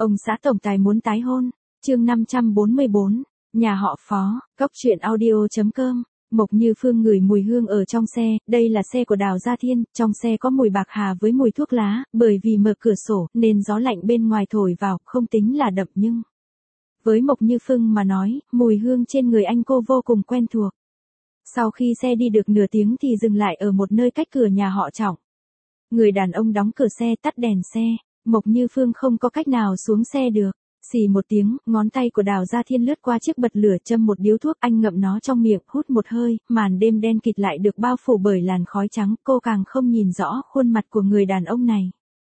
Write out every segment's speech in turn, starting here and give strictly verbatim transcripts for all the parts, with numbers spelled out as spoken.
Ông xã tổng tài muốn tái hôn. Chương năm trăm bốn mươi bốn, nhà họ Phó, Cóc truyện audio chấm com. Mộc Như Phương ngửi mùi hương ở trong xe, đây là xe của Đào Gia Thiên, trong xe có mùi bạc hà với mùi thuốc lá, bởi vì mở cửa sổ nên gió lạnh bên ngoài thổi vào, không tính là đậm nhưng với Mộc Như Phương mà nói, mùi hương trên người anh cô vô cùng quen thuộc. Sau khi xe đi được nửa tiếng thì dừng lại ở một nơi cách cửa nhà họ Trọng. Người đàn ông đóng cửa xe tắt đèn xe, Mộc Như Phương không có cách nào xuống xe được. Xì một tiếng, ngón tay của Đào Gia Thiên lướt qua chiếc bật lửa châm một điếu thuốc, anh ngậm nó trong miệng, hút một hơi, màn đêm đen kịt lại được bao phủ bởi làn khói trắng, cô càng không nhìn rõ khuôn mặt của người đàn ông này.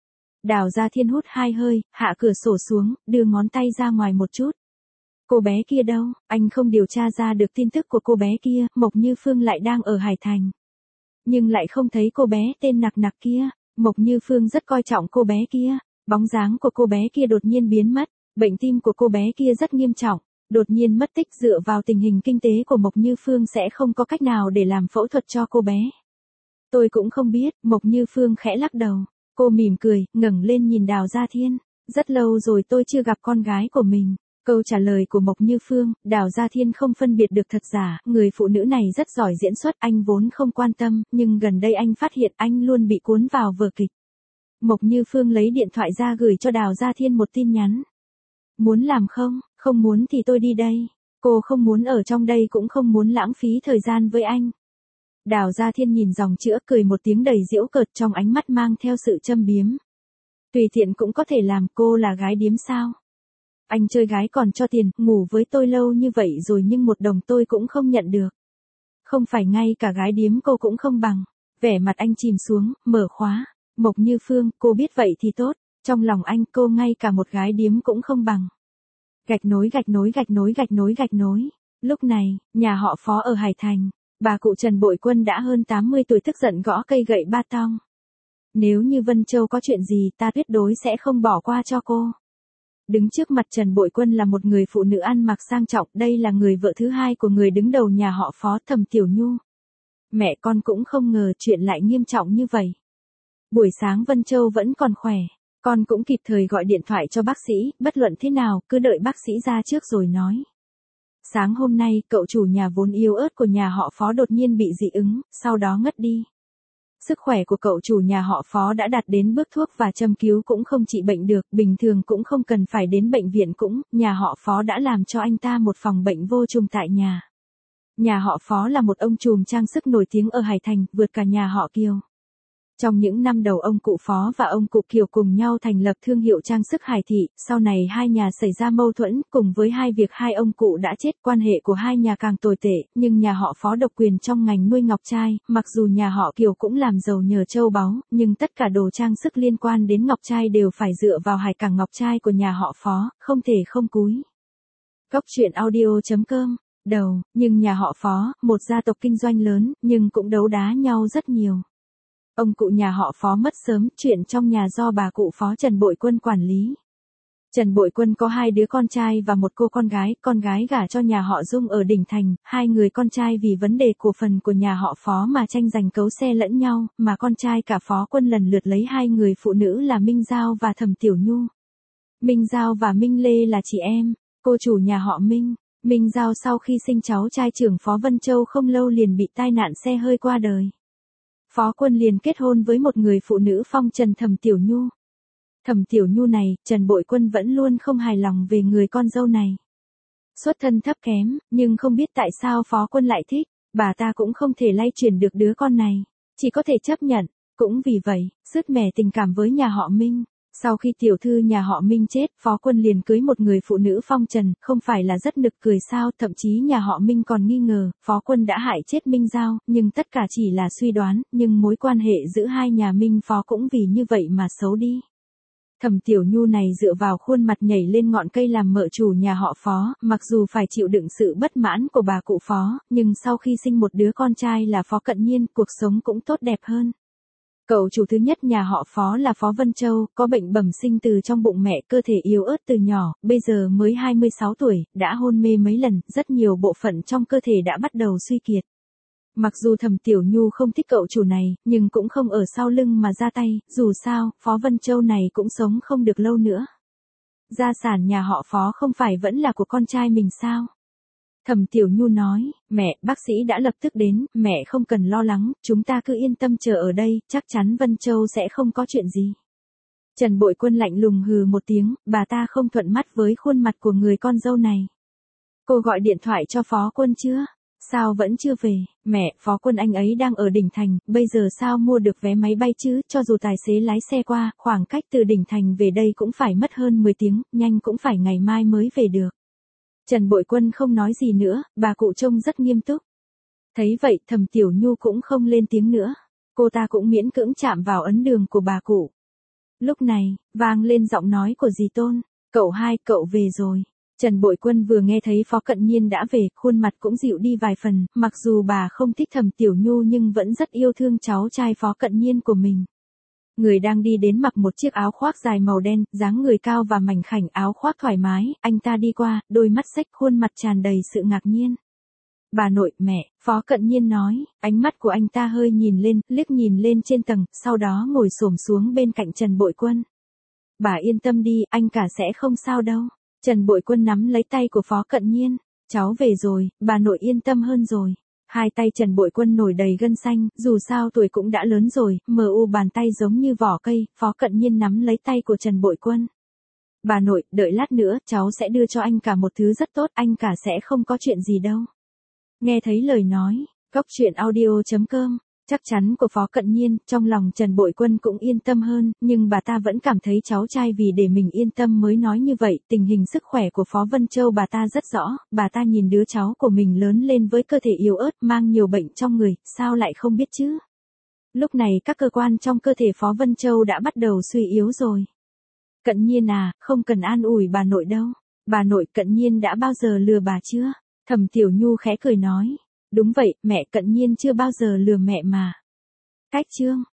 Đào Gia Thiên hút hai hơi, hạ cửa sổ xuống, đưa ngón tay ra ngoài một chút. Cô bé kia đâu? Anh không điều tra ra được tin tức của cô bé kia, Mộc Như Phương lại đang ở Hải Thành. Nhưng lại không thấy cô bé tên Nặc Nặc kia, Mộc Như Phương rất coi trọng cô bé kia, bóng dáng của cô bé kia đột nhiên biến mất. Bệnh tim của cô bé kia rất nghiêm trọng, đột nhiên mất tích, dựa vào tình hình kinh tế của Mộc Như Phương sẽ không có cách nào để làm phẫu thuật cho cô bé. Tôi cũng không biết, Mộc Như Phương khẽ lắc đầu. Cô mỉm cười, ngẩng lên nhìn Đào Gia Thiên. Rất lâu rồi tôi chưa gặp con gái của mình. Câu trả lời của Mộc Như Phương, Đào Gia Thiên không phân biệt được thật giả, người phụ nữ này rất giỏi diễn xuất, anh vốn không quan tâm, nhưng gần đây anh phát hiện anh luôn bị cuốn vào vở kịch. Mộc Như Phương lấy điện thoại ra gửi cho Đào Gia Thiên một tin nhắn. Muốn làm không? Không muốn thì tôi đi đây. Cô không muốn ở trong đây cũng không muốn lãng phí thời gian với anh. Đào Gia Thiên nhìn dòng chữ cười một tiếng đầy giễu cợt, trong ánh mắt mang theo sự châm biếm. Tùy tiện cũng có thể làm, cô là gái điếm sao? Anh chơi gái còn cho tiền, ngủ với tôi lâu như vậy rồi nhưng một đồng tôi cũng không nhận được. Không phải ngay cả gái điếm cô cũng không bằng. Vẻ mặt anh chìm xuống, mở khóa. Mộc Như Phương, cô biết vậy thì tốt. Trong lòng anh, cô ngay cả một gái điếm cũng không bằng. Gạch nối gạch nối gạch nối gạch nối gạch nối. Lúc này, nhà họ Phó ở Hải Thành, bà cụ Trần Bội Quân đã hơn tám mươi tuổi, tức giận gõ cây gậy ba tong. Nếu như Vân Châu có chuyện gì, ta tuyệt đối sẽ không bỏ qua cho cô. Đứng trước mặt Trần Bội Quân là một người phụ nữ ăn mặc sang trọng, đây là người vợ thứ hai của người đứng đầu nhà họ Phó, Thẩm Tiểu Nhu. Mẹ con cũng không ngờ chuyện lại nghiêm trọng như vậy. Buổi sáng Vân Châu vẫn còn khỏe. Con cũng kịp thời gọi điện thoại cho bác sĩ, bất luận thế nào, cứ đợi bác sĩ ra trước rồi nói. Sáng hôm nay, cậu chủ nhà vốn yếu ớt của nhà họ Phó đột nhiên bị dị ứng, sau đó ngất đi. Sức khỏe của cậu chủ nhà họ Phó đã đạt đến bước thuốc và châm cứu cũng không trị bệnh được, bình thường cũng không cần phải đến bệnh viện cũng, nhà họ Phó đã làm cho anh ta một phòng bệnh vô trùng tại nhà. Nhà họ Phó là một ông trùm trang sức nổi tiếng ở Hải Thành, vượt cả nhà họ Kiều. Trong những năm đầu ông cụ Phó và ông cụ Kiều cùng nhau thành lập thương hiệu trang sức Hải Thị, sau này hai nhà xảy ra mâu thuẫn, cùng với hai việc hai ông cụ đã chết, quan hệ của hai nhà càng tồi tệ, nhưng nhà họ Phó độc quyền trong ngành nuôi ngọc trai, mặc dù nhà họ Kiều cũng làm giàu nhờ châu báu, nhưng tất cả đồ trang sức liên quan đến ngọc trai đều phải dựa vào hải cảng ngọc trai của nhà họ Phó, không thể không cúi. Cóc truyện audio chấm com, đầu, nhưng nhà họ Phó, một gia tộc kinh doanh lớn, nhưng cũng đấu đá nhau rất nhiều. Ông cụ nhà họ Phó mất sớm, chuyện trong nhà do bà cụ Phó Trần Bội Quân quản lý. Trần Bội Quân có hai đứa con trai và một cô con gái, con gái gả cho nhà họ Dung ở Đỉnh Thành, hai người con trai vì vấn đề cổ phần của nhà họ Phó mà tranh giành cấu xe lẫn nhau, mà con trai cả Phó Quân lần lượt lấy hai người phụ nữ là Minh Giao và Thẩm Tiểu Nhu. Minh Giao và Minh Lê là chị em, cô chủ nhà họ Minh. Minh Giao sau khi sinh cháu trai trưởng Phó Vân Châu không lâu liền bị tai nạn xe hơi qua đời. Phó Quân liền kết hôn với một người phụ nữ phong trần Thẩm Tiểu Nhu. Thẩm Tiểu Nhu này, Trần Bội Quân vẫn luôn không hài lòng về người con dâu này. Xuất thân thấp kém, nhưng không biết tại sao Phó Quân lại thích, bà ta cũng không thể lay chuyển được đứa con này, chỉ có thể chấp nhận, cũng vì vậy, sứt mẻ tình cảm với nhà họ Minh. Sau khi tiểu thư nhà họ Minh chết, Phó Quân liền cưới một người phụ nữ phong trần, không phải là rất nực cười sao, thậm chí nhà họ Minh còn nghi ngờ, Phó Quân đã hại chết Minh Giao, nhưng tất cả chỉ là suy đoán, nhưng mối quan hệ giữa hai nhà Minh Phó cũng vì như vậy mà xấu đi. Thẩm Tiểu Nhu này dựa vào khuôn mặt nhảy lên ngọn cây làm mợ chủ nhà họ Phó, mặc dù phải chịu đựng sự bất mãn của bà cụ Phó, nhưng sau khi sinh một đứa con trai là Phó Cận Nhiên, cuộc sống cũng tốt đẹp hơn. Cậu chủ thứ nhất nhà họ Phó là Phó Vân Châu, có bệnh bẩm sinh từ trong bụng mẹ, cơ thể yếu ớt từ nhỏ, bây giờ mới hai mươi sáu tuổi, đã hôn mê mấy lần, rất nhiều bộ phận trong cơ thể đã bắt đầu suy kiệt. Mặc dù Thẩm Tiểu Nhu không thích cậu chủ này, nhưng cũng không ở sau lưng mà ra tay, dù sao, Phó Vân Châu này cũng sống không được lâu nữa. gia sản nhà họ Phó không phải vẫn là của con trai mình sao? Thẩm Tiểu Nhu nói, mẹ, bác sĩ đã lập tức đến, mẹ không cần lo lắng, chúng ta cứ yên tâm chờ ở đây, chắc chắn Vân Châu sẽ không có chuyện gì. Trần Bội Quân lạnh lùng hừ một tiếng, bà ta không thuận mắt với khuôn mặt của người con dâu này. Cô gọi điện thoại cho Phó Quân chưa? Sao vẫn chưa về? Mẹ, Phó Quân anh ấy đang ở Đỉnh Thành, bây giờ sao mua được vé máy bay chứ, cho dù tài xế lái xe qua, khoảng cách từ Đỉnh Thành về đây cũng phải mất hơn mười tiếng, nhanh cũng phải ngày mai mới về được. Trần Bội Quân không nói gì nữa, bà cụ trông rất nghiêm túc. Thấy vậy, Thẩm Tiểu Nhu cũng không lên tiếng nữa. Cô ta cũng miễn cưỡng chạm vào ấn đường của bà cụ. Lúc này, vang lên giọng nói của dì Tôn, cậu hai, cậu về rồi. Trần Bội Quân vừa nghe thấy Phó Cận Nhiên đã về, khuôn mặt cũng dịu đi vài phần, mặc dù bà không thích Thẩm Tiểu Nhu nhưng vẫn rất yêu thương cháu trai Phó Cận Nhiên của mình. Người đang đi đến mặc một chiếc áo khoác dài màu đen, dáng người cao và mảnh khảnh, áo khoác thoải mái, anh ta đi qua, đôi mắt xếch, khuôn mặt tràn đầy sự ngạc nhiên. Bà nội, mẹ, Phó Cận Nhiên nói, ánh mắt của anh ta hơi nhìn lên, liếc nhìn lên trên tầng, sau đó ngồi xổm xuống bên cạnh Trần Bội Quân. Bà yên tâm đi, anh cả sẽ không sao đâu. Trần Bội Quân nắm lấy tay của Phó Cận Nhiên, cháu về rồi, bà nội yên tâm hơn rồi. Hai tay Trần Bội Quân nổi đầy gân xanh, dù sao tuổi cũng đã lớn rồi, mờ u bàn tay giống như vỏ cây, Phó Cận Nhiên nắm lấy tay của Trần Bội Quân. Bà nội, đợi lát nữa, cháu sẽ đưa cho anh cả một thứ rất tốt, anh cả sẽ không có chuyện gì đâu. Nghe thấy lời nói, cốc truyện audio chấm com, chắc chắn của Phó Cận Nhiên, trong lòng Trần Bội Quân cũng yên tâm hơn, nhưng bà ta vẫn cảm thấy cháu trai vì để mình yên tâm mới nói như vậy, tình hình sức khỏe của Phó Vân Châu bà ta rất rõ, bà ta nhìn đứa cháu của mình lớn lên với cơ thể yếu ớt, mang nhiều bệnh trong người, sao lại không biết chứ? Lúc này các cơ quan trong cơ thể Phó Vân Châu đã bắt đầu suy yếu rồi. Cận Nhiên à, không cần an ủi bà nội đâu. Bà nội, Cận Nhiên đã bao giờ lừa bà chưa? Thẩm Tiểu Nhu khẽ cười nói. Đúng vậy, mẹ, Cận Nhiên chưa bao giờ lừa mẹ mà. Cách chương